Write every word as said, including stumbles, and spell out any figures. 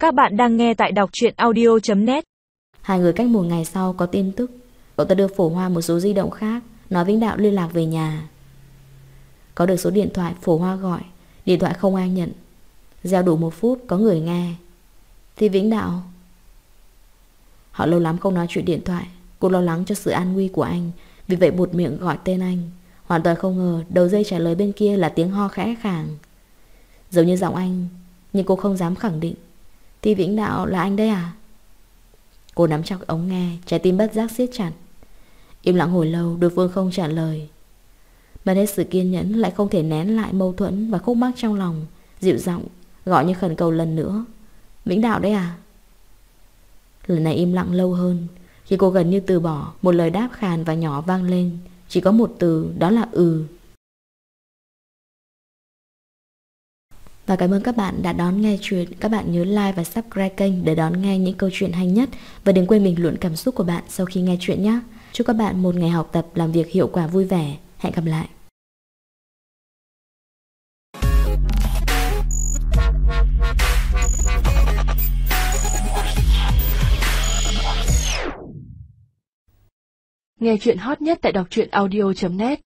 Các bạn đang nghe tại đọc truyện audio chấm net. Hai người cách một ngày sau có tin tức. Cậu ta đưa Phổ Hoa một số di động khác, nói Vĩnh Đạo liên lạc về nhà. Có được số điện thoại, Phổ Hoa gọi. Điện thoại không ai nhận. Reo đủ một phút có người nghe. Thì Vĩnh Đạo. Họ lâu lắm không nói chuyện điện thoại. Cô lo lắng cho sự an nguy của anh, vì vậy buột miệng gọi tên anh. Hoàn toàn không ngờ đầu dây trả lời bên kia là tiếng ho khẽ khàng, giống như giọng anh, nhưng cô không dám khẳng định. Thì Vĩnh Đạo là anh đấy à? Cô nắm chặt ống nghe, trái tim bất giác siết chặt. Im lặng hồi lâu, đối phương không trả lời. Mất hết sự kiên nhẫn, lại không thể nén lại mâu thuẫn và khúc mắc trong lòng, dịu giọng gọi như khẩn cầu lần nữa. Vĩnh Đạo đấy à? Lần này im lặng lâu hơn. Khi cô gần như từ bỏ, một lời đáp khàn và nhỏ vang lên. Chỉ có một từ, đó là ừ. Và cảm ơn các bạn đã đón nghe chuyện. Các bạn nhớ like và subscribe kênh để đón nghe những câu chuyện hay nhất. Và đừng quên bình luận cảm xúc của bạn sau khi nghe chuyện nhé. Chúc các bạn một ngày học tập làm việc hiệu quả vui vẻ. Hẹn gặp lại. Nghe chuyện hot nhất tại đọc truyện audio chấm net.